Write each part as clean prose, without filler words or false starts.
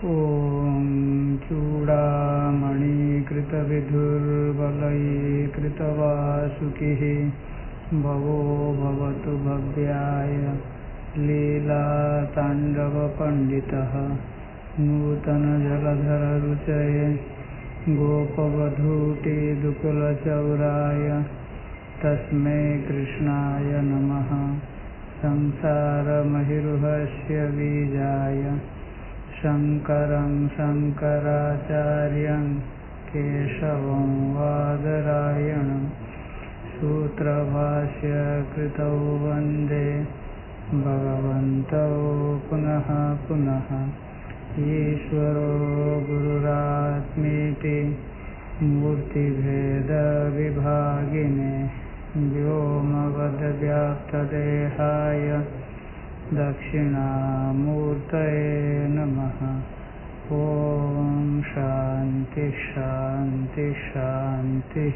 ॐ चूडामणिकृतविधुर्वलयीकृतवासुकिः भवो भवतु भव्याय लीलाताण्डवपण्डितः नूतनजलधररुचये गोपवधूटिदुकुलचौराय तस्मै कृष्णाय नमः। संसारमहिरुहस्य बीजाय शङ्करं शङ्कराचार्यं केशवं वादरायणं सूत्रभाष्यकृतौ वन्दे भगवन्तौ पुनः पुनः। ईश्वरो गुरुरात्मेति मूर्तिभेदविभागिने व्योमवद्व्याप्तदेहाय दक्षिणामूर्तये नमः। ॐ शान्ति शान्ति शान्तिः।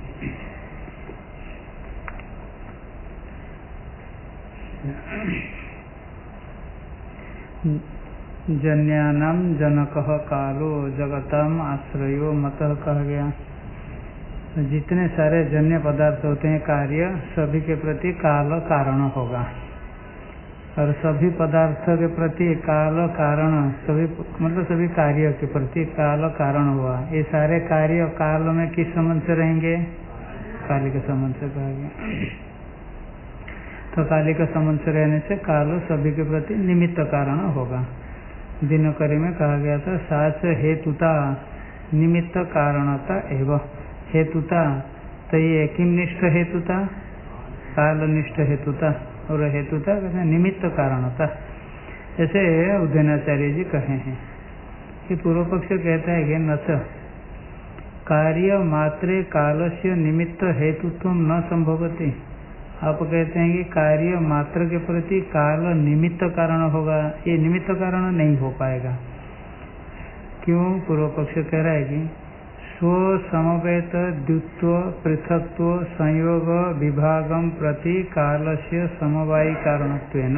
जन्यानां जनकः कालो जगताम आश्रयो मतः कहा गया। जितने सारे जन्य पदार्थ होते हैं कार्य, सभी के प्रति काल कारण होगा और सभी पदार्थ के प्रति काल कारण, सभी मतलब सभी कार्य के प्रति काल कारण हुआ। ये सारे कार्य काल में किस संबंध से रहेंगे? काली के संबंध से कहा गया। तो काली का संबंध से रहने से काल सभी के प्रति निमित्त कारण होगा। दिनकरी में कहा गया था साच हेतुता निमित्त कारणता एवं हेतुता। तो ये किमनिष्ठ हेतुता? कालनिष्ठ हेतुता। और हेतुता कहते हैं निमित्त कारणता। ऐसे उदयनाचार्य जी कहे हैं कि पूर्व पक्ष कहता है कि न च कार्य मात्रे कालस्य निमित्त हेतुत्व न संभवति। आप कहते हैं कि कार्य मात्र के प्रति काल निमित्त कारण होगा, ये निमित्त कारण नहीं हो पाएगा। क्यों? पूर्व पक्ष कह रहा है कि स्व समवेत द्वित्व पृथक्त्व संयोग विभागम प्रति कालस्य समवायी कारणत्वेन।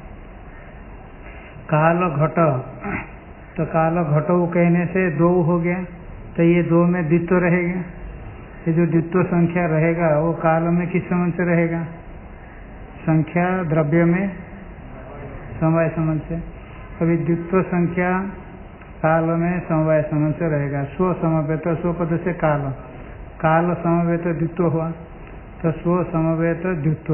काल घट, तो काल घटो कहने से दो हो गया, तो ये दो में द्वित्व रहेगा। ये जो द्वित्व संख्या रहेगा वो काल में किस संबंध से रहेगा? संख्या द्रव्य में समवाय संबंध से। कभी द्वित्व संख्या काल में समवाय संबंध से रहेगा। स्व समवेत, स्व पद से काल, काल समवेत द्वित्व हुआ तो स्व समवेत द्वित्व।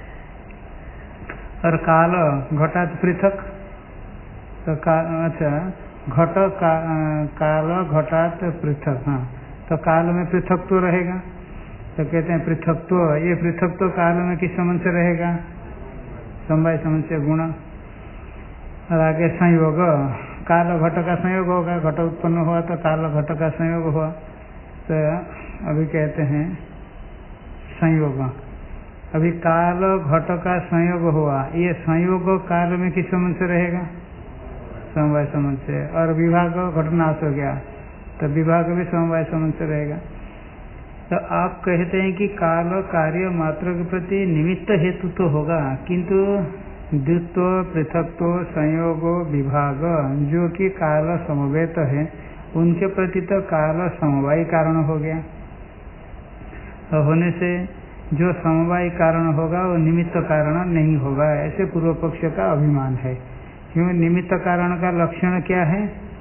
और काल घटात पृथक, तो अच्छा घट काल घटात पृथक। हाँ, तो काल में पृथकत्व रहेगा। तो कहते हैं पृथकत्व, ये पृथकत्व काल में किस संबंध से रहेगा? समवाय संबंध से गुण। और आगे संयोग, काल घट का संयोग होगा, घट उत्पन्न हुआ तो काल घट का संयोग हुआ। तो अभी कहते हैं संयोग। अभी काल घट का संयोग हुआ, ये संयोग काल में किस संबंध से रहेगा? समवाय संबंध से। और विभाग घटनाश हो गया तो विभाग भी समवाय संबंध से रहेगा। तो आप कहते हैं कि काल कार्य मात्र के प्रति निमित्त हेतु तो होगा, किंतु द्वित्व पृथक्त्व संयोग विभाग जो कि काल समवेत है उनके प्रति तो काल समवायी कारण हो गया। तो होने से जो समवायी कारण होगा वो निमित्त कारण नहीं होगा, ऐसे पूर्व पक्ष का अभिमान है। क्यों? निमित्त कारण का लक्षण क्या है?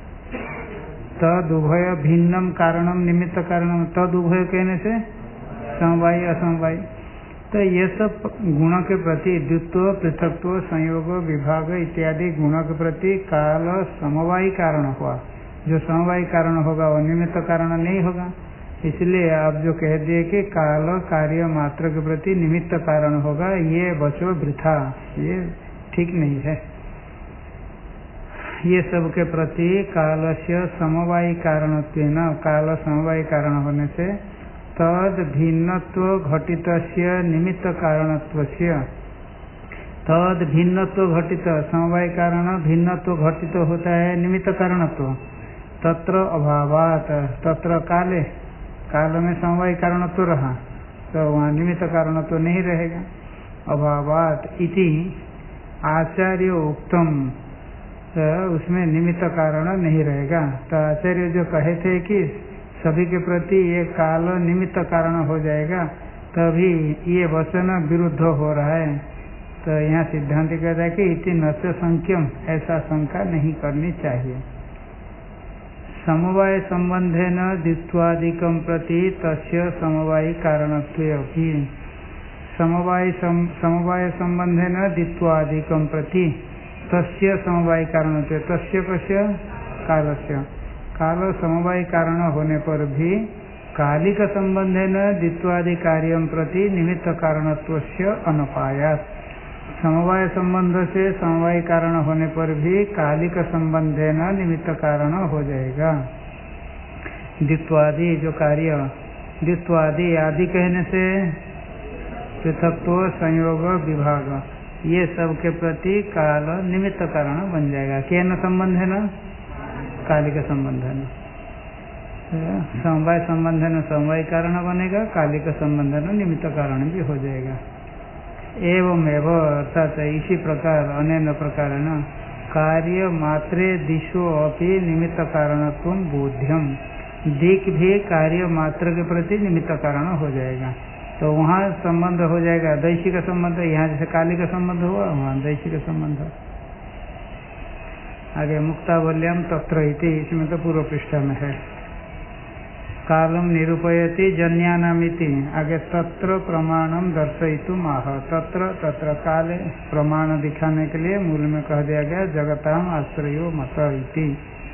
तदुभय भिन्नम कारणम निमित्त कारणम। तदुभय कहने से समवायी असमवायी। तो ये सब गुण के प्रति द्वित्व पृथक्त्व संयोग विभाग इत्यादि गुण के प्रति काल समवायी कारण हुआ। जो समवायी कारण होगा वो निमित्त कारण नहीं होगा। इसलिए आप जो कह दिए कि काल कार्य मात्र के प्रति निमित्त कारण होगा, ये बचो वृथा, ये ठीक नहीं है। ये सब के प्रति कालस्य समवायी कारणत्वेन, काल समवायी कारण होने से तद भिन्नत्व घटितस्य निमित्त कारणत्वस्य। तद भिन्नत्व घटित, समवाय कारण भिन्नत्व घटित होता है निमित्त कारणत्व। तत्र अभावात, तत्र काले, काल में समवाय कारणत्व रहा तो वहाँ निमित्त कारणत्व नहीं रहेगा। अभावात इति आचार्य उक्तम, तो उसमें निमित्त कारण नहीं रहेगा। तो आचार्य जो कहे थे कि सभी के प्रति ये काल निमित्त कारण हो जाएगा, तभी ये वचन विरुद्ध हो रहा है। तो यहाँ सिद्धांत कहता है कि इति न से संख्यम, ऐसा शंका नहीं करनी चाहिए। समवाय संबंधे न द्वित्वादिकम प्रति तस्य समवायी कारणत्वे अपि। समवाय संबंधे न द्वित्वादिकम प्रति तस्य समवायी कारणत्वे, तस्य कस्य कालस्य, काल समवायी कारण होने पर भी कालिक संबंधे न द्वित्वादि कार्यम प्रति निमित्त कारणत्वस्य अनुपायात्। समवाय संबंध से समवाय कारण होने पर भी कालिक संबंधे न निमित्त कारण हो जाएगा। द्वित्वादि जो कार्य, द्वित्वादि आदि कहने से पृथक्त्व संयोग विभाग, ये सब के प्रति काल निमित्त कारण बन जाएगा। केन संबंध है न, कालिक संबंध है न। समवाय संबंध है न समवाय कारण बनेगा, कालिक संबंध है न निमित्त कारण भी हो जाएगा। एवं अर्थात इसी प्रकार अनेन प्रकार न कार्य मात्रे दिशो अपि निमित्त कारणत्व बोध्यम, दिक भी कार्य मात्र के प्रति निमित्त कारण हो जाएगा। तो वहाँ संबंध हो जाएगा दैशिक संबंध, यहाँ जैसे कालिक संबंध हुआ वहाँ दैशिक संबंध। आगे मुक्तावल्यम तत्र इति, इसमें तो पूर्व पृष्ठ में है। कालम निरूपयति जन्यानामिति, आगे तत्र प्रमाणम दर्शयितुम आह। तत्र तत्र काले प्रमाण दिखाने के लिए मूल में कह दिया गया जगताम आश्रयो मत इति।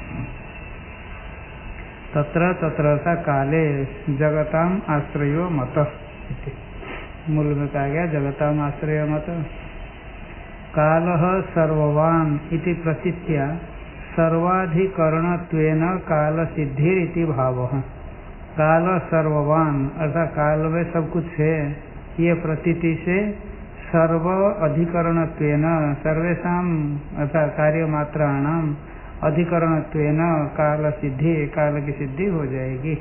तत्र तत्र सा काले जगताम आश्रयो मत इति, मूल में कहा गया जगताम आश्रयो मत। कालः सर्ववान इति प्रतीत्या सर्वाधिकरणत्वेन काल सिद्धिर इति भावः। काल सर्ववान अर्थात काल में सब कुछ है, ये प्रतीति से सर्व अधिकरणत्वेन सर्वेषाम अर्थात कार्य मात्राणाम अधिकरणत्वेन काल सिद्धि, काल की सिद्धि हो जाएगी।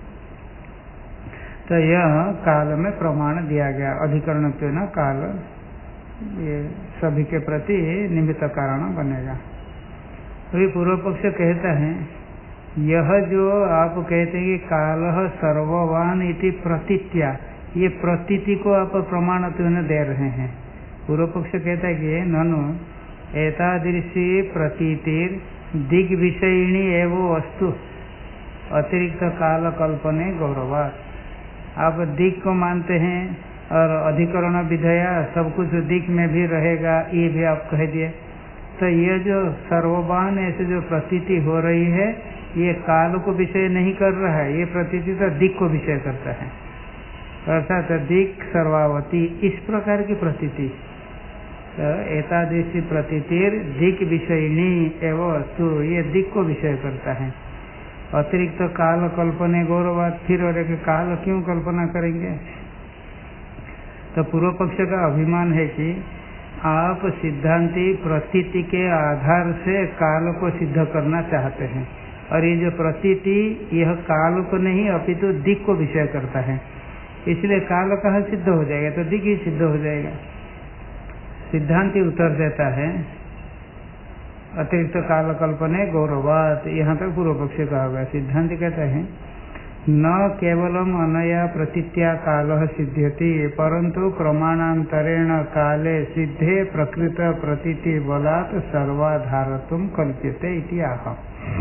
तो यह काल में प्रमाण दिया गया अधिकरणत्वेन काल, ये सभी के प्रति निमित्त कारण बनेगा। तो पूर्व पक्ष कहता है यह जो आप कहते हैं कि कालः सर्ववान इति प्रतीत्या, ये प्रतीति को आप प्रमाणत्व दे रहे हैं। पूर्व पक्ष कहता है कि ननु एतादृशी प्रतीतिर दिग विषयिणी एवं वस्तु अतिरिक्त काल कल्पने गौरवात्। आप दिग को मानते हैं और अधिकरण विधेया सब कुछ दिग में भी रहेगा, ये भी आप कह दिए। तो ये जो सर्ववान ऐसे जो प्रतीति हो रही है, ये काल को विषय नहीं कर रहा है, ये प्रतीति तो दिक् को विषय करता है। अर्थात दिक् सर्वावती, इस प्रकार की प्रतीति। तो एतादृशी प्रतीतिर दिक् विषयिणी एवं वस्तु, ये दिक् को विषय करता है। अतिरिक्त तो काल कल्पने गौरवाद, फिर और एक काल क्यों कल्पना करेंगे। तो पूर्व पक्ष का अभिमान है कि आप सिद्धांति प्रतीति के आधार से काल को सिद्ध करना चाहते हैं, और ये जो प्रतीति यह काल को नहीं अपितु दिक् को विषय करता है, इसलिए काल कहाँ सिद्ध हो जाएगा, तो दिक् ही सिद्ध हो जाएगा। सिद्धांति उत्तर देता है अतिरिक्त काल कल्पने गौरवात, यहाँ तक पूर्व पक्ष कहा हुआ। सिद्धांति कहता है न केवलम अनया प्रतीत्या कालः सिद्ध्यति परंतु प्रमाणांतरेण काले सिद्धे प्रकृत प्रतीति बलात् सर्वाधारत्वं कल्प्यते इति आह।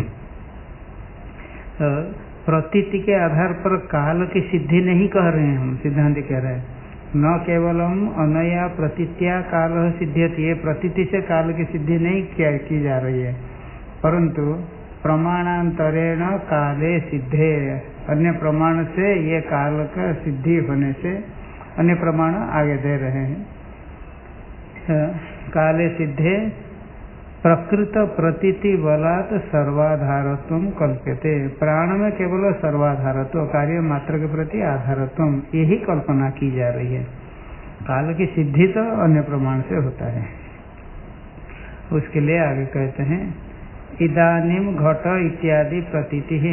प्रतीति के आधार पर काल की सिद्धि नहीं कह रहे हैं हम, सिद्धांत कह रहे हैं न केवलम अनया प्रतीत्या काल सिद्ध्यति, ये प्रतीति से काल की सिद्धि नहीं की जा रही है, परंतु प्रमाणांतरेण काले सिद्धे, अन्य प्रमाण से ये काल का सिद्धि होने से अन्य प्रमाण आगे दे रहे हैं। काले सिद्धे प्रकृत प्रतीति बलात् सर्वाधारत्वं कल्प्यते, प्राण में केवल सर्वाधारत्व कार्य मात्र के प्रति आधारत्वं, यही कल्पना की जा रही है। काल की सिद्धि तो अन्य प्रमाण से होता है। उसके लिए आगे कहते हैं इदानीम घट इत्यादि प्रतीति ही।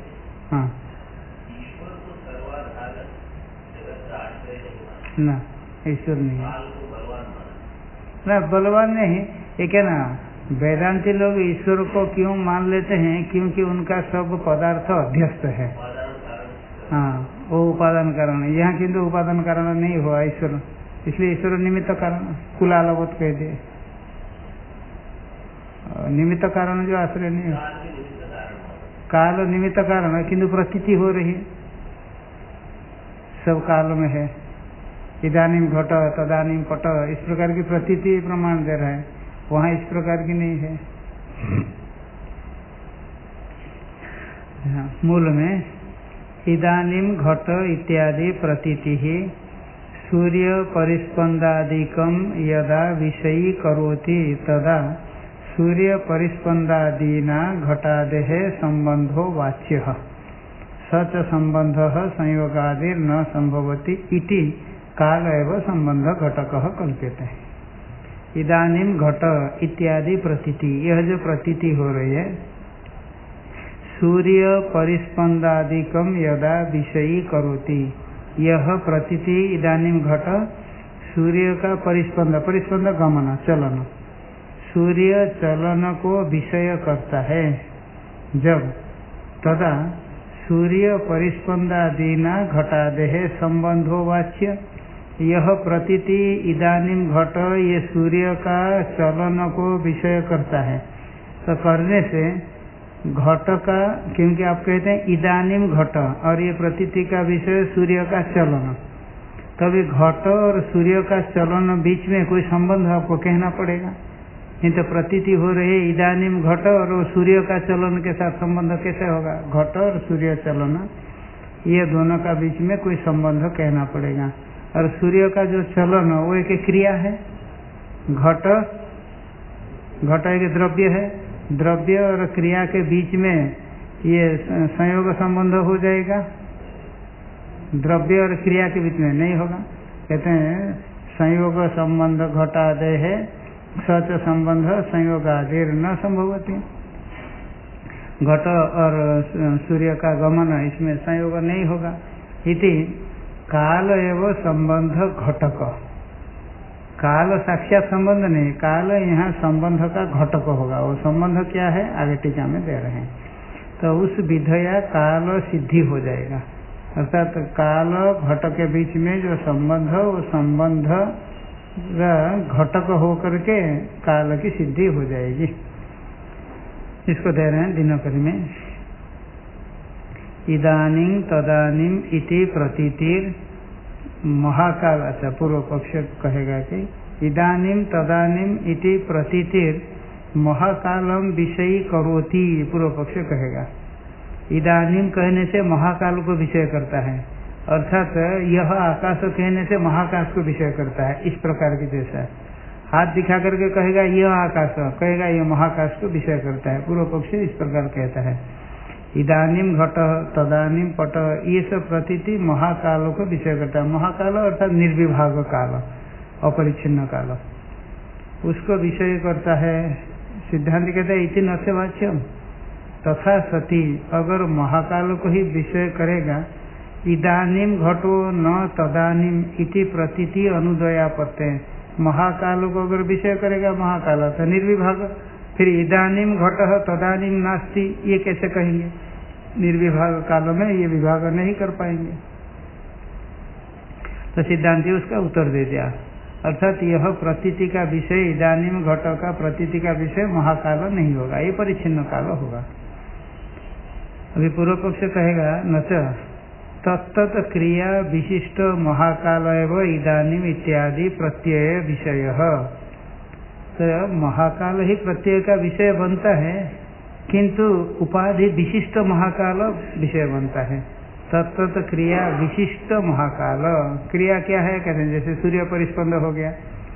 हाँ न ईश्वर नहीं है ना, बलवान नहीं। ये क्या ना, वेदांती लोग ईश्वर को क्यों मान लेते हैं? क्योंकि उनका सब पदार्थ अध्यस्त है। हाँ, वो उपादान कारण है। यहाँ किंतु उपादान कारण नहीं हुआ ईश्वर, इसलिए ईश्वर निमित्त कारण, कुलालवत कह दिए। निमित्त कारण जो आश्रय नहीं है, काल निमित्त कारण है, किंतु प्रतीति हो रही है, सब काल में है। इदानीम घट तदानीम पट, इस प्रकार की प्रतीति प्रमाण दे रहा है, वहाँ इस प्रकार की नहीं है। मूल में इदानीम घट इत्यादि प्रतीति ही सूर्य परिस्पंदादिकम यदा विषयी करोति तदा सूर्य परिस्पंदादीना घटादेह संबंधो वाच्यः सच संबंधः संयोगादिर न संभवति इति काल एवं संबंध घटकः कल्प्यते। इदानीम घट इत्यादि प्रतीति, यह जो प्रतीति हो रही है, सूर्य परिस्पंदादिकम यदा विषयी करोति, यह प्रतीति इदानीम घट सूर्य का परिस्पंद, परिस्पंद गमन चलन, सूर्य चलन को विषय करता है जब, तदा सूर्य परिस्पंदादीना घटादेह संबंधो वाच्य, यह प्रतीति इदानीम घट ये सूर्य का चलन को विषय करता है। तो करने से घट का, क्योंकि आप कहते हैं इदानीम घट और ये प्रतीति का विषय सूर्य का चलन, तभी घट और सूर्य का चलन बीच में कोई संबंध आपको कहना पड़ेगा। नहीं तो प्रतीति हो रही है इदानीम घट और सूर्य का चलन के साथ संबंध कैसे होगा? घट और सूर्य चलन, ये दोनों का बीच में कोई संबंध कहना पड़ेगा। और सूर्य का जो चलन वो एक क्रिया है, घट एक द्रव्य है, द्रव्य और क्रिया के बीच में ये संयोग संबंध हो जाएगा, द्रव्य और क्रिया के बीच में नहीं होगा। कहते हैं संयोग संबंध घटादेह सच संबंध संयोगादिर न संभवति। घट और सूर्य का गमन, इसमें संयोग नहीं होगा। इति काल एवं संबंध घटक, काल साक्षात संबंध नहीं, काल यहाँ संबंध का घटक होगा। वो संबंध क्या है आगे टीका में दे रहे हैं। तो उस विधया काल सिद्धि हो जाएगा, अर्थात काल घट के बीच में जो संबंध, वो संबंध घटक होकर के काल की सिद्धि हो जाएगी। इसको दे रहे हैं दिनकरी में, इदानीं तदानीं इति प्रतीतिर महाकाल। अच्छा, पूर्व पक्ष कहेगा कि इदानीं तदानीं इति प्रतीतिर महाकालम विषयी करोति, पूर्व पक्ष कहेगा। इदानीं कहने से महाकाल को विषय करता है, अर्थात यह आकाश कहने से महाकाश को विषय करता है, इस प्रकार की जैसा हाथ दिखा करके कहेगा यह आकाश, कहेगा यह महाकाश को विषय करता है। पूर्व पक्ष इस प्रकार कहता है इदानीम घट तदानीम पट, ये सब प्रतीति महाकालों को विषय करता है। महाकाल अर्थात निर्विभाग काल, अपरिच्छिन्न काल, उसको विषय करता है। सिद्धांत कहता है इति न से वाच्यम, तथा सती अगर महाकाल को ही विषय करेगा, इदानीम घटो न तदानीम इति प्रतीति अनुदयापत्ते, महाकाल को अगर विषय करेगा महाकाल तो निर्विभाग, फिर इदानीम घट तदानीम नास्ति, ये कैसे कहेंगे? निर्विभाग काल में ये विभाग नहीं कर पाएंगे। तो सिद्धांति उसका उत्तर दे दिया, अर्थात यह प्रतीति का विषय, इदानीम घट का प्रतीति का विषय महाकाल नहीं होगा, ये परिच्छिन्न काल होगा। अभी पूर्व पक्ष कहेगा न तत्त क्रिया विशिष्ट महाकाल एवं इदानीम इत्यादि प्रत्यय विषय। तो महाकाल ही प्रत्यय का विषय बनता है, किंतु उपाधि विशिष्ट महाकाल विषय बनता है। तत्त क्रिया विशिष्ट महाकाल, क्रिया क्या है कहते हैं, जैसे सूर्य परिस्पंद हो गया,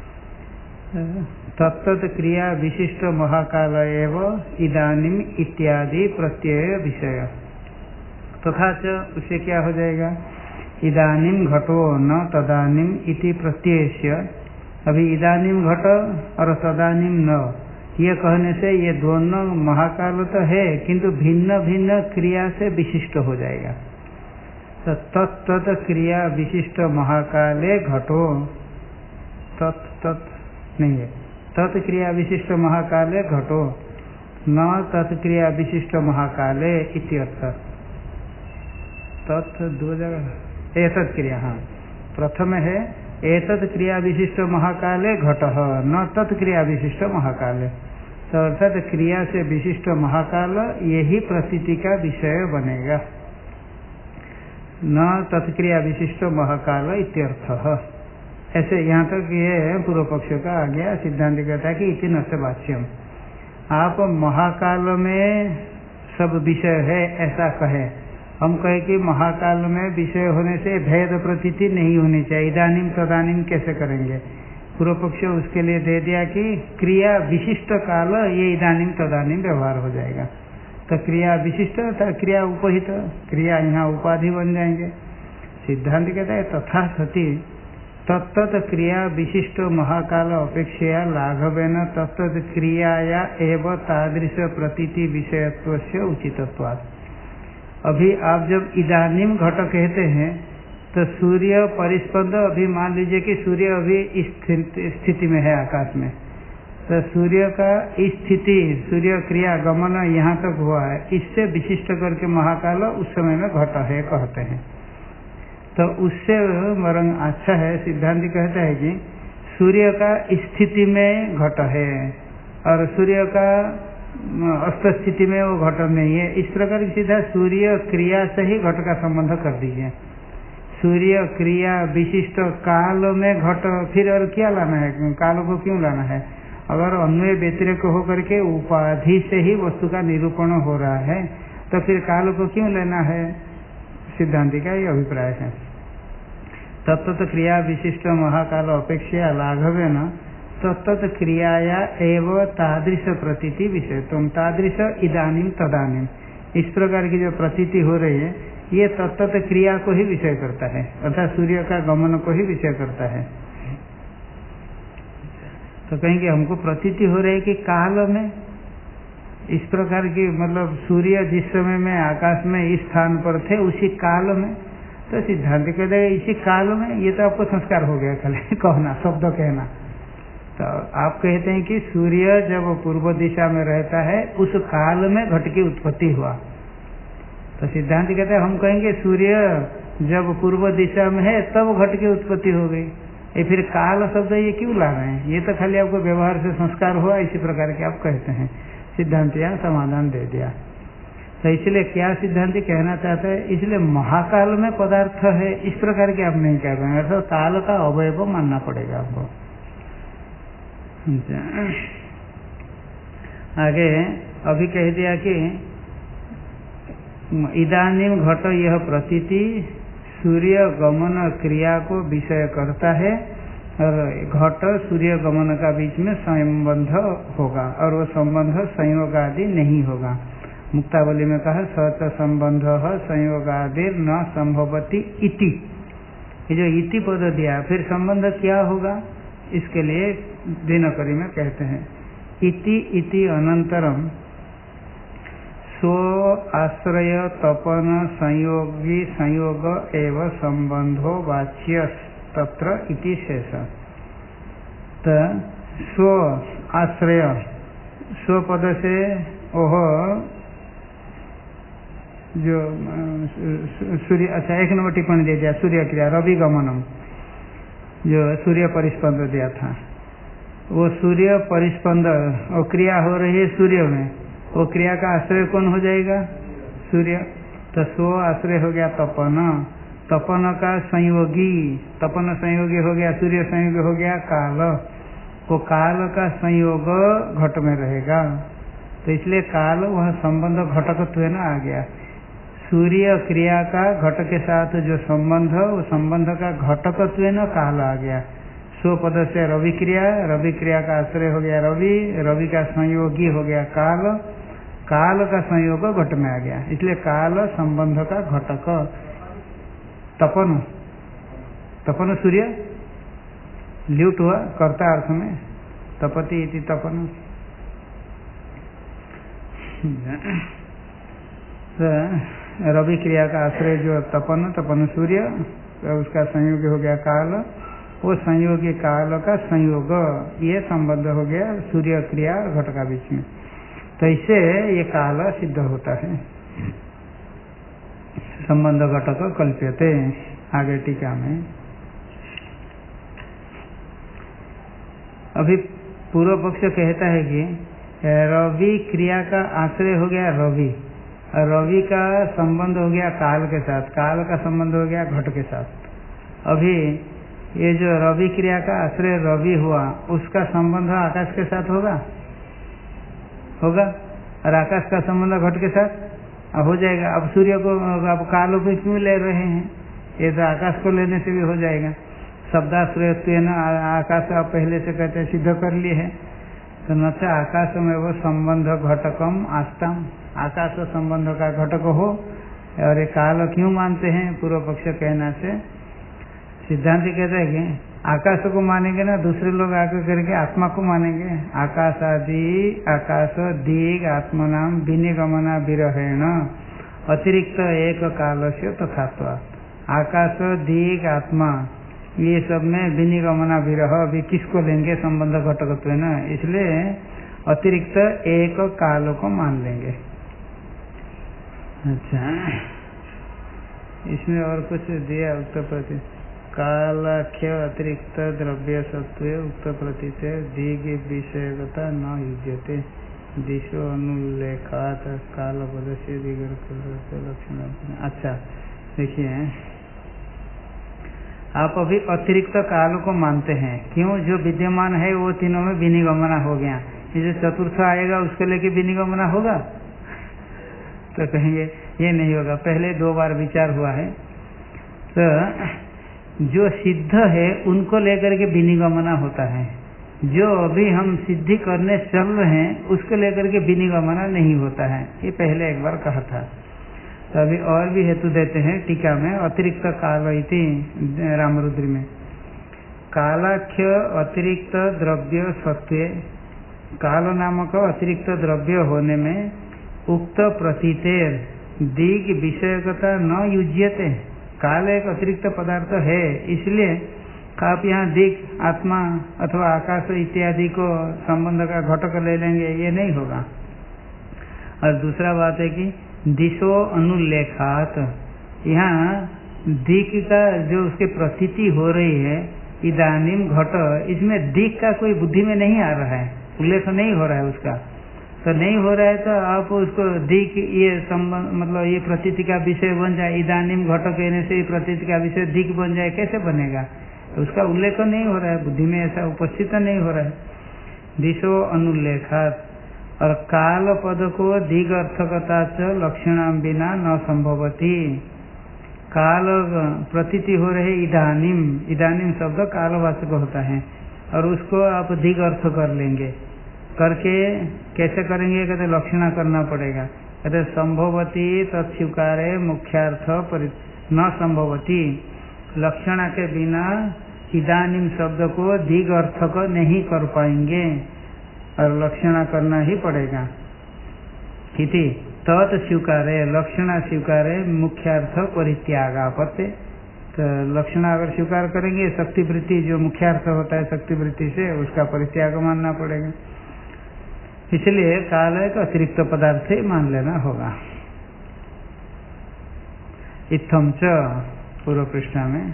तत्त क्रिया विशिष्ट महाकाल एवं इदानीम इत्यादि प्रत्यय विषय। तथा च उससे क्या हो जाएगा, इदानीम घटो न तदानीम इति प्रत्ययस्य। अभी इदानीम घट और तदानीम न, ये कहने से ये दोनों महाकाल तो है, किंतु भिन्न भिन्न क्रिया से विशिष्ट हो जाएगा। तो तत्त क्रिया विशिष्ट महाकाले घटो, तत् तत् नहीं है। तत्क्रिया विशिष्ट महाकाले घटो न तत्क्रिया विशिष्ट महाकाले इत्यर्थ। तत् दो जगह एतत् क्रिया, हाँ प्रथम है एतत् क्रिया विशिष्ट महाकाले घट न तत्क्रिया विशिष्ट महाकाले। तो अर्थात क्रिया से विशिष्ट महाकाल यही प्रतीति का विषय बनेगा, न तत्क्रिया विशिष्ट महाकाल इत्यर्थ। ऐसे यहाँ तक ये पूर्व पक्ष का आ गया। सिद्धांत कहता है कि इति न से वाच्यम, आप महाकाल में सब विषय है ऐसा कहे, हम कहे कि महाकाल में विषय होने से भेद प्रतीति नहीं होनी चाहिए, इदानीम तदानीम कैसे करेंगे? पूर्व पक्ष उसके लिए दे दिया कि क्रिया विशिष्ट काल ये इदानीम तदानीम व्यवहार हो जाएगा। तो क्रिया विशिष्ट था, क्रिया उपहित, क्रिया यहाँ उपाधि बन जाएंगे। सिद्धांत कहता है तथा सती तत्त क्रिया विशिष्ट महाकाल अपेक्षया लाघवेन तत्त क्रियाया एवं तादृश प्रतीति विषयत्वस्य उचितत्वात्। अभी आप जब इदानीम घट कहते हैं तो सूर्य परिस्पंद, अभी मान लीजिए कि सूर्य अभी इस स्थिति में है आकाश में, तो सूर्य का स्थिति, सूर्य क्रिया गमन यहाँ तक हुआ है, इससे विशिष्ट करके महाकाल उस समय में घट है कहते हैं। तो उससे वरन अच्छा है, सिद्धांत कहता है कि सूर्य का स्थिति में घट है और सूर्य का अस्त स्थिति में वो घट नहीं है। इस प्रकार की सीधा सूर्य क्रिया से ही घट का संबंध कर दीजिए। सूर्य क्रिया विशिष्ट काल में घट, फिर और क्या लाना है, काल को क्यों लाना है? अगर अन्वय व्यतिरेक होकर के उपाधि से ही वस्तु का निरूपण हो रहा है तो फिर काल को क्यों लेना है? सिद्धांति का ये अभिप्राय है। तत्त क्रिया विशिष्ट महाकाल अपेक्षा लाघवेन तत्त क्रियाया एवं तादृश प्रतीति विषय तुम तादृश इदानीम तदानीम, इस प्रकार की जो प्रतीति हो रही है ये तत्त क्रिया को ही विषय करता है, अर्थात सूर्य का गमन को ही विषय करता है। तो कहेंगे हमको प्रतीति हो रही है कि काल में इस प्रकार की, मतलब सूर्य जिस समय में आकाश में इस स्थान पर थे उसी काल में, तो सिद्धांत कहते हैं इसी काल में, ये तो आपको संस्कार हो गया खाली कहना, शब्द कहना। तो आप कहते हैं कि सूर्य जब पूर्व दिशा में रहता है उस काल में घट की उत्पत्ति हुआ, तो सिद्धांत कहते हैं हम कहेंगे सूर्य जब पूर्व दिशा में है तब घट की उत्पत्ति हो गई। ये फिर काल शब्द ये क्यों ला रहे हैं? ये तो खाली आपको व्यवहार से संस्कार हुआ, इसी प्रकार के आप कहते हैं। सिद्धांत यहाँ समाधान दे दिया। तो इसलिए क्या सिद्धांति कहना चाहते हैं? इसलिए महाकाल में पदार्थ है इस प्रकार के आप नहीं कह रहे हैं, अर्थात काल का अवयव मानना पड़ेगा आपको। आगे अभी कह दिया कि इदानीम घट यह प्रतीति सूर्य गमन क्रिया को विषय करता है और घट सूर्य गमन का बीच में संबंध होगा और वो संबंध संयोग आदि नहीं होगा। मुक्तावली में कहा सच संबंध संयोगादि न संभवती इति, ये जो इति पद दिया फिर संबंध क्या होगा इसके लिए दिनकरी में कहते हैं इति इति अनंतरम स्व आश्रय तपन संयोगी संयोग एवं संबंधो वाच्य तत्र इति शेष। तो स्व आश्रय, स्व पद से ओह जो सूर्य, अच्छा एक नंबर टिप्पणी दे दिया सूर्य क्रिया रवि गमनम, जो सूर्य परिस्पंद दिया था, वो सूर्य परिस्पंद और क्रिया हो रही है सूर्य में, वो क्रिया का आश्रय कौन हो जाएगा? सूर्य। तो स्व आश्रय हो गया तपन, तपन का संयोगी, तपन संयोगी हो गया सूर्य, संयोगी हो गया काल, वो काल का संयोग घट में रहेगा। तो इसलिए काल वह संबंध घटकत्व न आ गया। सूर्य क्रिया का घट के साथ जो संबंध, वो संबंध का घटकत्व न काल आ गया। स्व पद से रवि क्रिया, रवि क्रिया का आश्रय हो गया रवि, रवि का संयोगी हो गया काल, काल का संयोग घट में आ गया। इसलिए काल संबंध का घटक। तपन, तपन सूर्य ल्यूट हुआ कर्ता अर्थ में, तपति इति तपन। रवि क्रिया का आश्रय जो तपन, तपन सूर्य, उसका संयोग हो गया काल, वो संयोगी काल का संयोग, ये संबंध हो गया सूर्य क्रिया और घट का बीच में। तो इससे ये काल सिद्ध होता है। संबंध घटक कल्प्यते। आगे टीका में अभी पूर्व पक्ष कहता है कि रवि क्रिया का आश्रय हो गया रवि, और रवि का संबंध हो गया काल के साथ, काल का संबंध हो गया घट के साथ। अभी ये जो रवि क्रिया का आश्रय रवि हुआ, उसका संबंध आकाश के साथ होगा, और आकाश का संबंध घट के साथ हो जाएगा। अब सूर्य को अब काल को क्यों ले रहे हैं? ये तो आकाश को लेने से भी हो जाएगा। शब्दाश्रय न आकाश आप पहले से कहते सिद्ध कर लिए है। तो न तो आकाश में वो संबंध घटकम आस्तम, आकाश संबंध का घटक हो, और ये काल क्यों मानते हैं? पूर्व पक्ष कहना से सिद्धांत कहते हैं कि आकाश को मानेंगे ना, दूसरे लोग आकर करके आत्मा को मानेंगे। आकाश आदि आकाश दिग आत्मनाम विनिगमना विरहेण अतिरिक्त एक काल से तथात्वा। आकाश दिग आत्मा ये सब में विनिगमना विरह अभी किसको लेंगे? संबंध घटकत्व न, इसलिए अतिरिक्त एक काल को मान लेंगे। अच्छा, इसमें और कुछ दिया उत्तर प्रति कालाख्य अतिरिक्त द्रव्य सत्व उक्त प्रतीत दिग विषयकता न युज्यते दिशो अनुल्लेखात काल पद से लक्षण। अच्छा देखिए, आप अभी अतिरिक्त काल को मानते हैं, क्यों? जो विद्यमान है वो तीनों में विनिगमना हो गया। ये जो चतुर्थ आएगा उसको लेके विनिगमना होगा? तो कहेंगे ये नहीं होगा, पहले 2 बार विचार हुआ है। तो जो सिद्ध है उनको लेकर के विनिगमना होता है, जो अभी हम सिद्धि करने चल रहे हैं उसको लेकर के विनिगमना नहीं होता है। ये पहले एक बार कहा था। तो अभी और भी हेतु देते हैं टीका में। अतिरिक्त काल इति रामरुद्र में कालाख्य अतिरिक्त द्रव्य सत्वे, काल नामक अतिरिक्त द्रव्य होने में उक्त प्रतीतेर दिग विषयकता न युज्यते। काल एक अतिरिक्त पदार्थ है, इसलिए आप यहाँ दिग आत्मा अथवा आकाश इत्यादि को संबंध का घटक ले लेंगे, ये नहीं होगा। और दूसरा बात है कि दिशो अनुल्लेखात, यहाँ दिक का जो उसके प्रतीति हो रही है इदानीम घट, इसमें दिक का कोई बुद्धि में नहीं आ रहा है, उल्लेख नहीं हो रहा है उसका। तो नहीं हो रहा है तो आप उसको दिक ये संबंध मतलब ये प्रतीति का विषय बन जाए, इदानीम घट कहने से प्रतीति का विषय दिक बन जाए, कैसे बनेगा? तो उसका उल्लेख नहीं हो रहा है, बुद्धि में ऐसा उपस्थित नहीं हो रहा है। दिशो अनुल्लेखात, और काल पद को दिग अर्थकता च लक्षणाम बिना न संभवती। काल प्रतीति हो रहे इदानीम, इदानीम शब्द कालवाचक होता है, और उसको आप दिग अर्थ कर लेंगे। करके कैसे करेंगे? कहते लक्षणा करना पड़ेगा। कहते संभवती तत्स्वीकारे मुख्यार्थ न संभवती, लक्षणा के बिना इदानीम शब्द को दिग अर्थक नहीं कर पाएंगे, और लक्षणा करना ही पड़ेगा। इति तत् स्वीकारे, लक्षणा स्वीकारे मुख्यार्थ परित्यागापत्य। तो लक्षणा अगर स्वीकार करेंगे, शक्तिवृत्ति जो मुख्यार्थ होता है शक्तिवृत्ति से, उसका परित्याग मानना पड़ेगा। इसलिए काल एक अतिरिक्त पदार्थ ही मान लेना होगा। इत्थम च पूर्व पृष्ठा में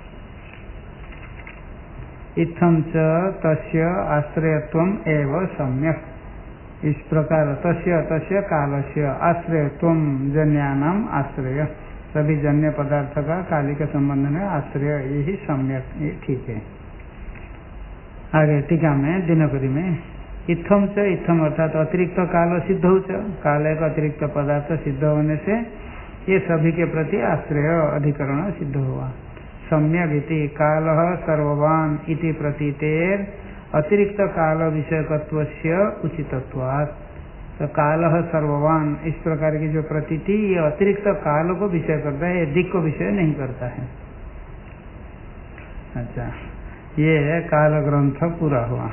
इत्थम च तस्य आश्रयत्वम एव सम्यक, इस प्रकार तस्य कालस्य आश्रयत्वम जन्यानाम आश्रय, सभी जन्य पदार्थ का काली के संबंध में आश्रय, यही सम्यक, ये ठीक है। आगे टीका में दिनकरी में इत्थम च, इत्थम अर्थात अतिरिक्त काल सिद्ध हो, काल एक अतिरिक्त पदार्थ सिद्ध होने से ये सभी के प्रति आश्रय अधिकरण सिद्ध हुआ। सम्यक इति कालः सर्ववान इति प्रतीतेर अतिरिक्त काल विषयकत्वस्य उचितत्वात्। तो कालः सर्ववान इस प्रकार की जो प्रतीति, ये अतिरिक्त काल को विषय करता है, दिक को विषय नहीं करता है। अच्छा, ये काल ग्रंथ पूरा हुआ।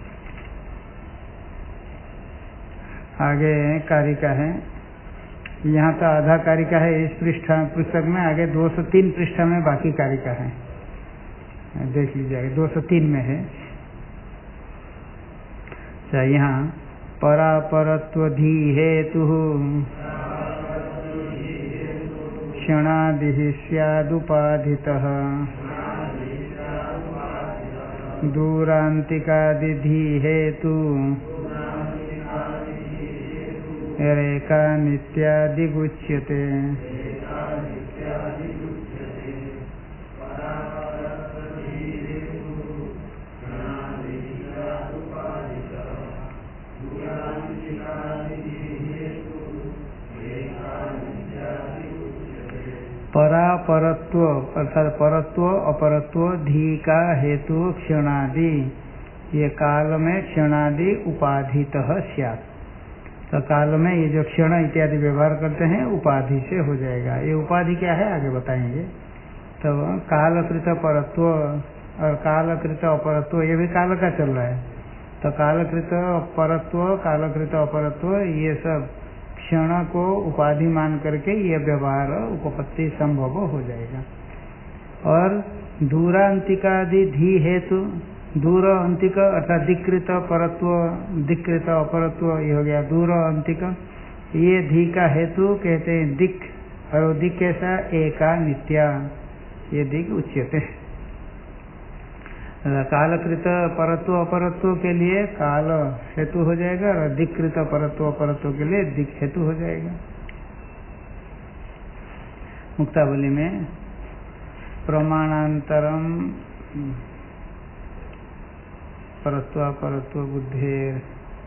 आगे कारिका है, यहाँ तो आधा कारिका है इस पुस्तक में, आगे 203 पृष्ठ में बाकी कारिका है। देख लीजिएगा 203 में है। अच्छा, यहाँ परापरत्वधि हेतु क्षणादिः स्यादुपाधितः दूरान्तिकादिधि हेतु रेखा नित्यादिगुच्यते। परापरत्व अर्थात परत्व अपरत्व धी का हेतु क्षणादि, ये काल में क्षणादि उपाधितः स्यात्। तो काल में ये जो क्षण इत्यादि व्यवहार करते हैं उपाधि से हो जाएगा। ये उपाधि क्या है आगे बताएंगे। तो कालकृत परत्व और कालकृत अपरत्व ये भी काल का चल रहा है। तो कालकृत परत्व कालकृत अपरत्व ये सब क्षण को उपाधि मान करके ये व्यवहार उपपत्ति संभव हो जाएगा। और दूरांतिकादि धी हेतु, दूर अंतिक अर्थात दिक्कृत परत्व दिक्कृत अपरत्व ये हो गया दूर अंतिक, ये धी का हेतु कहते हैं दिक्, और दिक् कैसा एका नित्या, ये दिक् उच्यते। कालकृत परत्व अपरत्व के लिए काल हेतु हो जाएगा और दिक्कृत परत्व अपरत्व के लिए दिक् हेतु हो जाएगा। मुक्तावली में प्रमाणांतरम परत्व अपरत्व बुद्धेर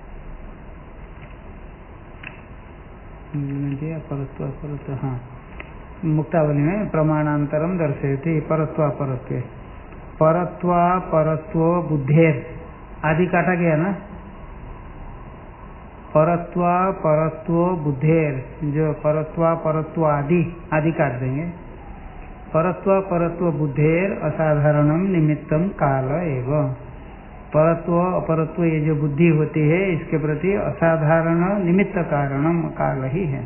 परत्व अपरत्व, हाँ मुक्तावली में प्रमाणांतरम दर्शयति परत्व अपरत्व। परत्वा परत्व बुद्धेर आदि काटा गया ना, परत्वा परत्व बुद्धेर, जो परत्वा परत्व आदि आदि काट देंगे। परत्वा परत्व बुद्धेर असाधारणम निमित्तम काल एवं, परत्व अपरत्व ये जो बुद्धि होती है इसके प्रति असाधारण निमित्त कारणम काल ही है।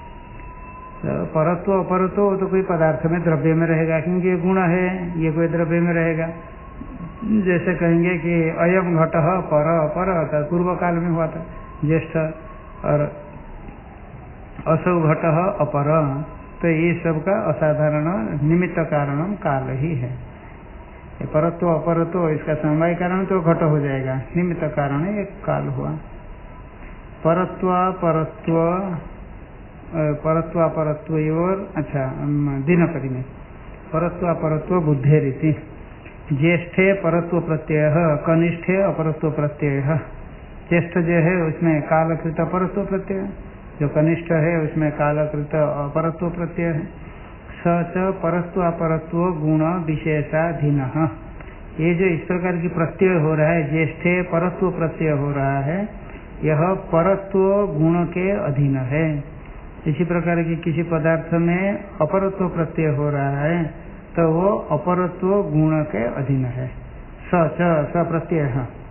तो परत्व अपरत्व तो कोई पदार्थ में द्रव्य में रहेगा, क्योंकि ये गुण है, ये कोई द्रव्य में रहेगा। जैसे कहेंगे कि अयम घटः पर अपर अर्थात पूर्व काल में हुआ था ज्येष्ठ, और असौ घटः अपर, तो ये सब का असाधारण निमित्त कारणम काल ही है। परत्व अपरत्व इसका समवाय कारण तो घट हो जाएगा, निमित्त कारण एक काल हुआ। परत्व परत्व परत्वा परत्व और अच्छा दिनकरी में परत्वा परत्व बुद्धे रीति, ज्येष्ठे परत्व प्रत्यय कनिष्ठे अपरत्व प्रत्यय। ज्येष्ठ जो है उसमें कालकृत अपरत्व प्रत्यय, जो कनिष्ठ है उसमें कालकृत अपरत्व प्रत्यय है। सच परत्व अपरत्व गुण विशेषाधीन, ये जो इस प्रकार की प्रत्यय हो रहा है ज्येष्ठे परत्व प्रत्यय हो रहा है, यह परत्व गुण के अधीन है। इसी प्रकार की किसी पदार्थ में अपरत्व प्रत्यय हो रहा है तो वो अपरत्व गुण के अधीन है। स प्रत्यय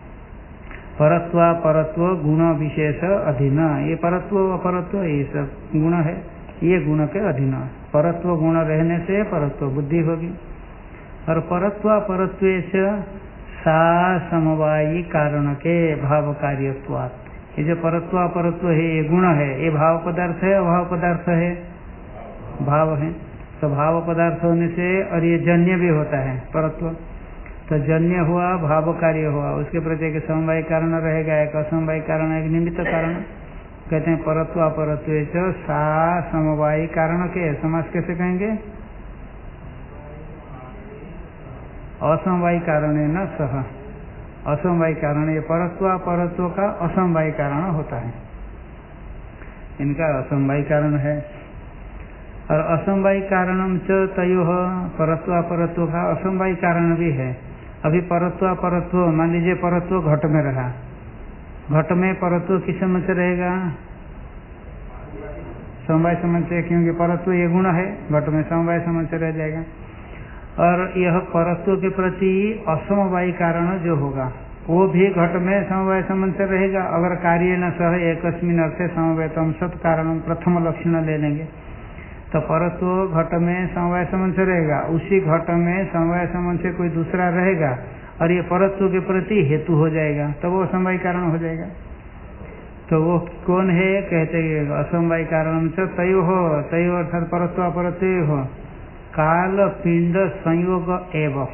परत्व परत्व गुण विशेष अधीन, ये परत्व अपरत्व ये सब गुण है, ये गुण के अधीन। परत्व गुण रहने से परत्व बुद्धि होगी। और परत्व परत्व सा समवायी कारण के भाव कार्यत्वात्, ये जो परत्व अपरत्व है ये गुण है, ये भाव पदार्थ है अभाव पदार्थ है, भाव है। तो भाव पदार्थ होने से, और ये जन्य भी होता है परत्व, तो जन्य हुआ भाव कार्य हुआ, उसके प्रति एक समवाय कारण रहेगा, एक असमवाय कारण एक निमित्त कारण। कहते हैं परत्व अपरत्व सा समवायी कारण के, समास कैसे कहेंगे? असमवायी कारण है न सह, असमवायी कारण, ये परत्व परत्व का असमवायी कारण होता है, इनका असमवायी कारण है। और असमवायी कारणम च तयोः, परत्व परत्व का असमवायी कारण भी है। अभी परत्व परत्व मान लीजिए परत्व घट में रहा, घट में परत्व किस समझ से रहेगा? समवाय समझ से, क्योंकि परत्व ये गुण है, घट में समवाय समझ से रह जाएगा। और यह परत्व के प्रति असमवायी कारण जो होगा वो भी घट में समवाय संबंध से रहेगा। अगर कार्य न सह एकस्मिन् अर्थे समवेतम सत कारण प्रथम लक्षण ले लेंगे तो परत्व घट में समवाय संबंध से रहेगा, उसी घट में समवाय संबंध से कोई दूसरा रहेगा और ये परत्व के प्रति हेतु हो जाएगा, तो वो असमवाय कारण हो जाएगा। तो वो कौन है? कहते हैं असमवाय कारण से तयो हो, तयो अर्थात परत्व अपरत्व हो, काल पिंड संयोग एवं।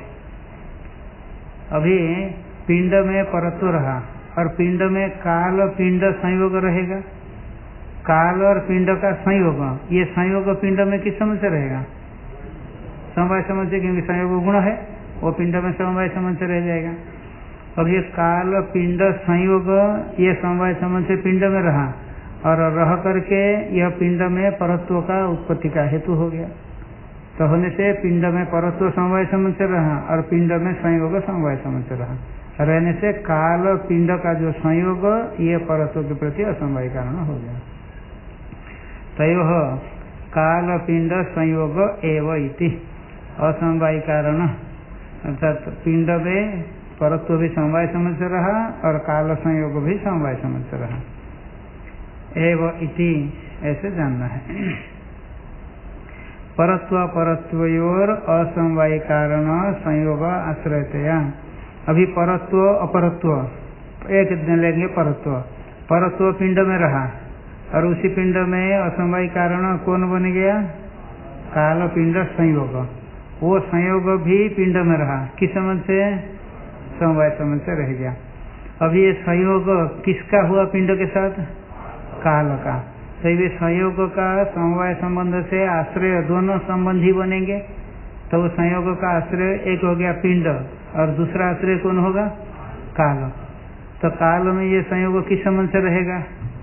अभी पिंड में परत्व रहा और पिंड में काल पिंड संयोग रहेगा, काल और पिंड का संयोग, ये संयोग पिंड में किस समझ से रहेगा? समवाय समझ से, क्योंकि संयोग गुण है, वो पिंड में समवाय समझ से रह जाएगा। अब ये काल पिंड संयोग ये समवाय समझ से पिंड में रहा और रह करके यह पिंड में परत्व का उत्पत्ति का हेतु हो गया। तो होने से पिंड में परत्व समवाय संबंध से रहा और पिंड में संयोग समवाय संबंध से रहा, रहने से काल पिंड का जो संयोग ये परत्व के प्रति असमवाय कारण हो गया। तयोः काल पिंड संयोग एव इति असमवाय कारण, अर्थात पिंड में परत्व भी समवाय समझ से रहा और काल संयोग भी समवाय समझ से रहा। एव इति ऐसे जानना है। परत्व परत्वयोर असमवाय कारण संयोग आश्रयतया। अभी परत्व अपरत्व एक दिन लेंगे। परत्व परत्व पिंड में रहा और उसी पिंड में असमवाय कारण कौन बन गया? काल पिंड संयोग। वो संयोग भी पिंड में रहा, किस समझ से? समवाय समझ से रह गया। अभी ये संयोग किसका हुआ पिंड के साथ? काल का। तो ये संयोग का समवाय संबंध से आश्रय दोनों संबंधी बनेंगे, तो वो संयोग का आश्रय एक हो गया पिंड और दूसरा आश्रय कौन होगा? काल। तो काल में ये संयोग किस संबंध से रहेगा?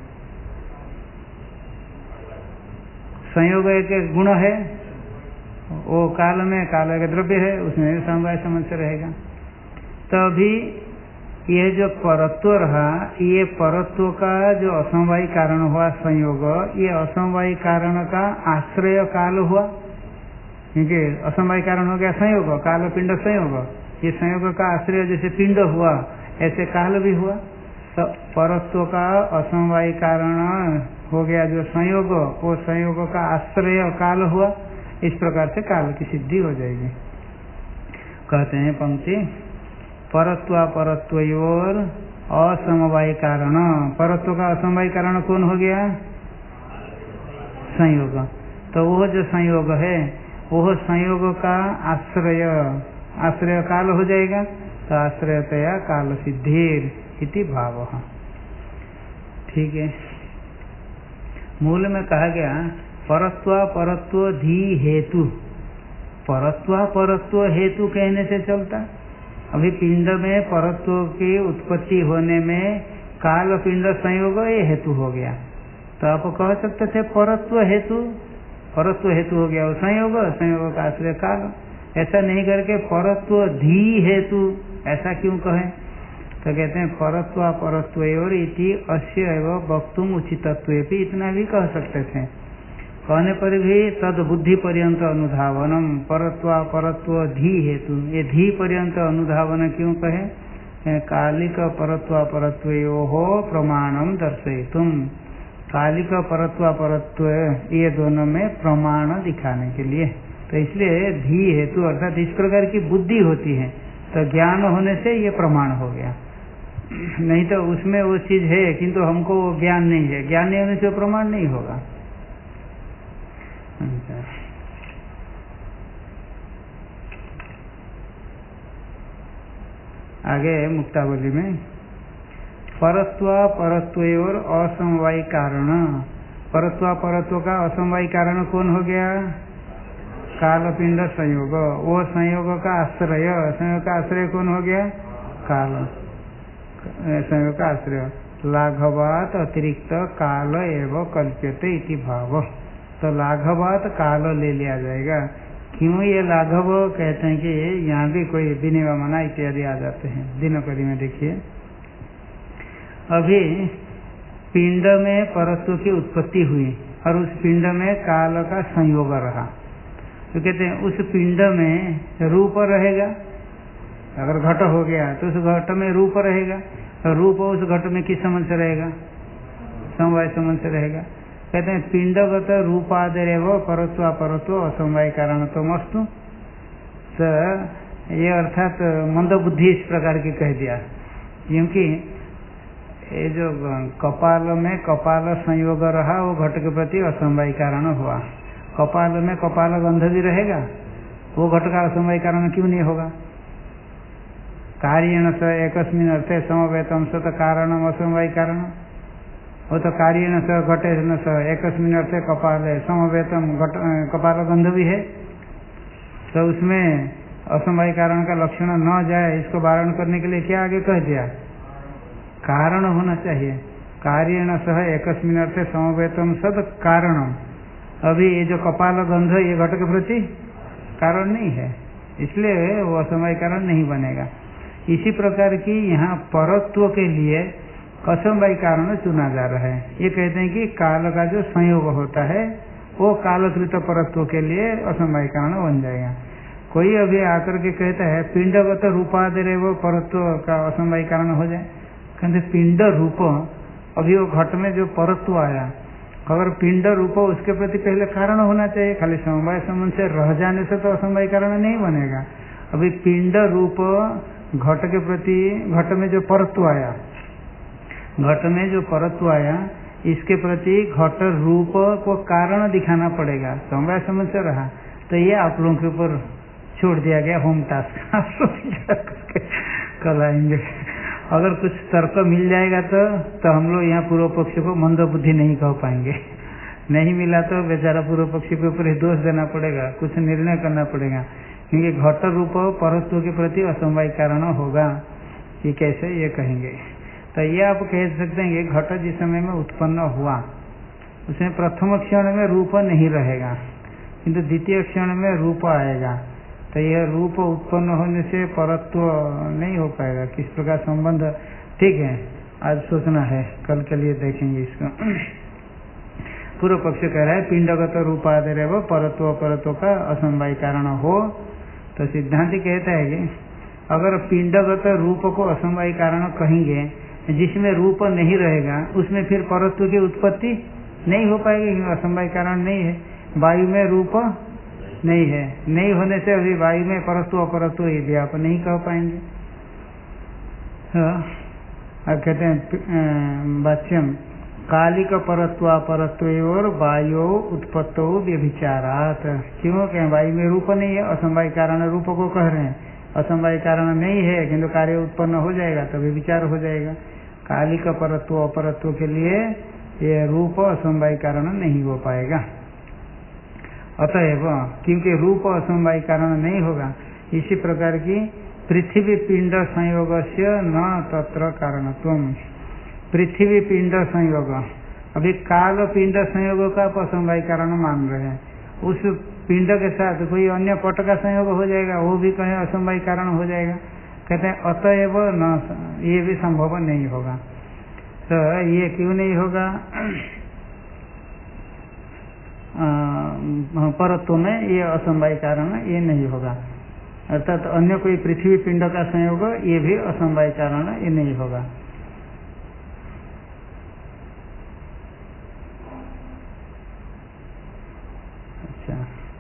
संयोग एक गुण है, वो काल में काल का द्रव्य है, उसमें समवाय संबंध से रहेगा। तो अभी ये जो परत्व रहा, ये परत्व का जो असमवाय कारण हुआ संयोग, ये असमवाय कारण का आश्रय काल हुआ, क्योंकि असमवाय कारण हो गया संयोग, काल पिंड संयोग। ये संयोग का आश्रय जैसे पिंड हुआ ऐसे काल भी हुआ। तो परत्व का असमवाय कारण हो गया जो संयोग, वो संयोग का आश्रय काल हुआ। इस प्रकार से काल की सिद्धि हो जाएगी। कहते हैं पंक्ति, परत्व परत्वयोर असमवाय कारण। परत्व का असमवाय कारण कौन हो गया? संयोग। तो वो जो संयोग है वो संयोग का आश्रय, आश्रय काल हो जाएगा। तो आश्रयतया काल सिद्धिर इति भाव। ठीक है। मूल में कहा गया परत्व परत्व धी हेतु। परत्व परत्व हेतु कहने से चलता। अभी पिंड में परत्व की उत्पत्ति होने में काल पिंड संयोग ये हेतु हो गया। तो आप कह सकते थे परत्व हेतु, परत्व हेतु हो गया वो संयोग, संयोग का आश्रय काल। ऐसा नहीं करके परत्व धी हेतु ऐसा क्यों कहें? तो कहते हैं परत्व परत्वयोर इति अस्य एवं वक्तुम उचितत्वेपि, इतना भी कह सकते थे। कहने पर भी तद बुद्धि पर्यंत अनुधावनम, परत्व परत्व धी हेतु, ये धी पर्यंत अनुधावन क्यों कहे? कालिक परत्व परत्वयो हो प्रमाणम दर्शयितुम। कालिक परत्व परत्व ये दोनों में प्रमाण दिखाने के लिए। तो इसलिए धी हेतु अर्थात इस प्रकार की बुद्धि होती है तो ज्ञान होने से ये प्रमाण हो गया। नहीं तो उसमें वो चीज है किंतु हमको वो ज्ञान नहीं है, ज्ञान नहीं होने से प्रमाण नहीं होगा। आगे मुक्तावली में परत्व परत्वयोर असमवाय कारण। परत्व परत्व का असमवाय कारण कौन हो गया? काल पिंड संयोग। वो संयोग का आश्रय, संयोग का आश्रय कौन हो गया? काल। संयोग का आश्रय लाघवात अतिरिक्त काल एवं कल्प्यते इति भाव। तो लाघवात काल ले लिया जाएगा। क्यों ये लाघव कहते हैं कि यहाँ भी कोई विनिवमना इत्यादि आ जाते हैं। दिनकरी में देखिए, अभी पिंड में परत्व की उत्पत्ति हुई और उस पिंड में काल का संयोग रहा, तो कहते हैं उस पिंड में रूप रहेगा। अगर घट हो गया तो उस घट में रूप रहेगा, तो रूप उस घट में किस संबंध से रहेगा? समवाय संबंध से रहेगा। कहते हैं पिंडगत रूपादेव परत्व अपरत्व असमवाय कारण तो मस्तु। तो ये अर्थात मंदबुद्धि इस प्रकार की कह दिया, क्योंकि ये जो कपाल में कपाल संयोग रहा वो घट के प्रति असमवाय कारण हुआ। कपाल में कपाल गंध भी रहेगा, वो घट का असमवाय कारण क्यों नहीं होगा? कार्येण स एकस्मिन् अर्थे समवेतम सत कारणम असमवाय कारण। वो तो कार्येण स घटेन स एकस्मिन् अर्थे कपाल समवेतम कपाल गंध भी है, तो उसमें असमवाय कारण का लक्षण न जाए इसको वारण करने के लिए क्या आगे कह दिया? कारण होना चाहिए। कार्येण सह एकस्मिन् अर्थे समवेतम सद कारणम। अभी ये जो कपाल गंध ये घट के प्रति कारण नहीं है, इसलिए वो असमवाय कारण नहीं बनेगा। इसी प्रकार की यहाँ परत्व के लिए असमवाय कारण चुना जा रहा है। ये कहते हैं कि काल का जो संयोग होता है वो कालकृत परत्व के लिए असमवाय कारण बन जाएगा। कोई अभी आकर के कहता है पिंडगत रूपादेव परत्व का असमवाय कारण हो जाए, कहते पिंड रूप, अभी वो घट में जो परत्व आया, अगर पिंड रूप उसके प्रति पहले कारण होना चाहिए, खाली समवाय संबंध से रह जाने से तो असमवाय कारण नहीं बनेगा। अभी पिंड रूप घट के प्रति, घट में जो परत्व आया, घट में जो परत्व आया इसके प्रति घट रूप को कारण दिखाना पड़ेगा, समवाय संबंध से रहा। तो ये आप लोगों के ऊपर छोड़ दिया गया होम टास्क। कल आएंगे, अगर कुछ तर्क मिल जाएगा तो हम लोग यहाँ पूर्व पक्ष को मंद बुद्धि नहीं कह पाएंगे। नहीं मिला तो बेचारा पूर्व पक्षी के ऊपर ही दोष देना पड़ेगा, कुछ निर्णय करना पड़ेगा, क्योंकि घट रूप परत्व के प्रति असमवाय कारण होगा। ये कैसे ये कहेंगे? तो ये आप कह सकते हैं कि घट जिस समय में उत्पन्न हुआ उसमें प्रथम क्षण में रूप नहीं रहेगा, किंतु द्वितीय क्षण में रूप आएगा। तो यह रूप उत्पन्न होने से परत्व नहीं हो पाएगा। किस प्रकार संबंध? ठीक है, आज सोचना है, कल के लिए देखेंगे इसको। पूर्व पक्ष कह रहा है पिंडगत रूपादेव परत्व अपरत्व का असमवाय कारण हो, तो सिद्धांति कहता है कि अगर पिंडगत रूप को असमवाय कारण कहेंगे, जिसमें रूप नहीं रहेगा उसमें फिर परत्व की उत्पत्ति नहीं हो पाएगी, असमवाय कारण नहीं है। वायु में रूप नहीं है, नहीं होने से अभी वायु में परत्व अपरत्व ये भी आप नहीं कह पाएंगे। अब कहते हैं वाच्यम कालिक परत्व अपरत्व और वायु उत्पत्तो व्यभिचारात। क्यों कहें वायु में रूप नहीं है, असमवाय कारण रूप को कह रहे हैं, असमवाय कारण नहीं है किंतु कार्य उत्पन्न हो जाएगा तो व्यभिचार हो जाएगा। कालिक परत्व अपरत्व के लिए ये रूप असमवाय कारण नहीं हो पाएगा। अतएव क्योंकि रूप असमवाय कारण नहीं होगा, इसी प्रकार की पृथ्वी पिंड संयोग से न तत्र कारणत्वम। पृथ्वी पिंड संयोग, अभी काल पिंड संयोग का असमवाय कारण मान रहे हैं, उस पिंड के साथ कोई अन्य पट का संयोग हो जाएगा, वो भी कहीं असमवाय कारण हो जाएगा। कहते हैं अतएव न, ये भी संभव नहीं होगा। तो ये क्यों नहीं होगा? परत्व में ये असमवाय कारण ये नहीं होगा, अर्थात अन्य कोई पृथ्वी पिंड का संयोग ये भी असमवाय कारण ये नहीं होगा। अच्छा,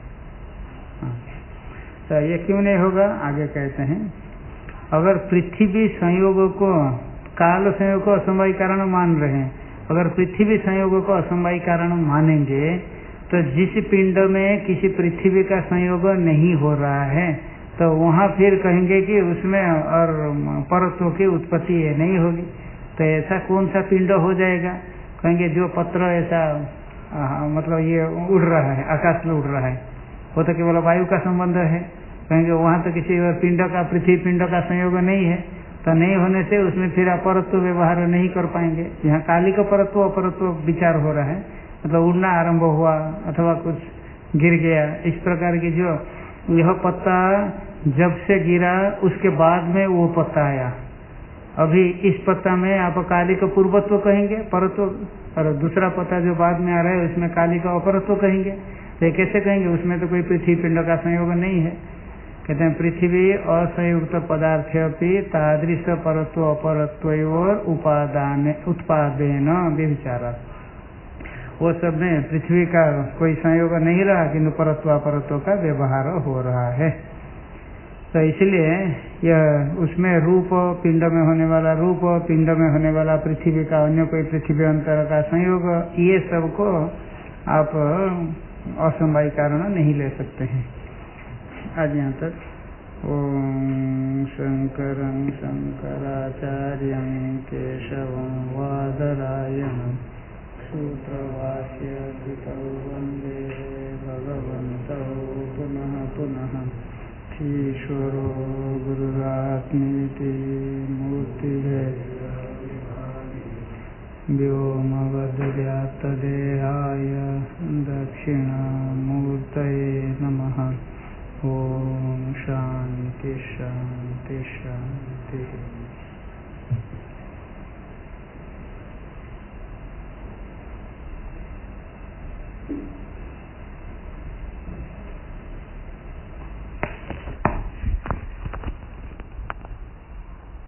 तो ये क्यों नहीं होगा? आगे कहते हैं अगर पृथ्वी संयोग को काल संयोग को असमवाय कारण मान रहे हैं, अगर पृथ्वी संयोग को असमवाय कारण मानेंगे तो जिस पिंड में किसी पृथ्वी का संयोग नहीं हो रहा है तो वहाँ फिर कहेंगे कि उसमें और परत्व की उत्पत्ति नहीं होगी। तो ऐसा कौन सा पिंड हो जाएगा? कहेंगे जो पत्र ऐसा मतलब ये उड़ रहा है, आकाश में उड़ रहा है, वो तो केवल वायु का संबंध है। कहेंगे वहाँ तो किसी पिंड का, पृथ्वी पिंड का संयोग नहीं है, तो नहीं होने से उसमें फिर अपरत्व व्यवहार नहीं कर पाएंगे। यहाँ कालिक परत्व अपरत्व विचार हो रहा है, मतलब उड़ना आरंभ हुआ अथवा कुछ गिर गया, इस प्रकार की जो यह पत्ता जब से गिरा उसके बाद में वो पत्ता आया, अभी इस पत्ता में आप कालिक पूर्वत्व कहेंगे परत्व, और दूसरा पत्ता जो बाद में आ रहा है उसमें कालिक अपरत्व कहेंगे। तो कैसे कहेंगे? उसमें तो कोई पृथ्वी पिंड का संयोग नहीं है। कहते हैं पृथ्वी असंयुक्त पदार्थ अपनी तादृश परत्व अपरत्व और उत्पादेन व्यभिचार। वो सब में पृथ्वी का कोई संयोग नहीं रहा, किंतु परत्वापरत्व का व्यवहार हो रहा है। तो इसलिए यह उसमें रूप पिंड में होने वाला रूप, पिंड में होने वाला पृथ्वी का अन्य कोई पृथ्वी अंतर का संयोग, ये सब को आप असमवाय कारण नहीं ले सकते हैं। आज यहाँ तक। ओम शंकरं शंकराचार्यं केशवं वादरायणं सूत्रवाक्य कृतौ वन्दे भगवन्तौ पुनः पुनः। ईश्वरो गुरुरात्मेति मूर्तिभेद व्योमवद्व्याप्तदेहाय दक्षिणामूर्तये नमः। ओम शांति शांति शांति।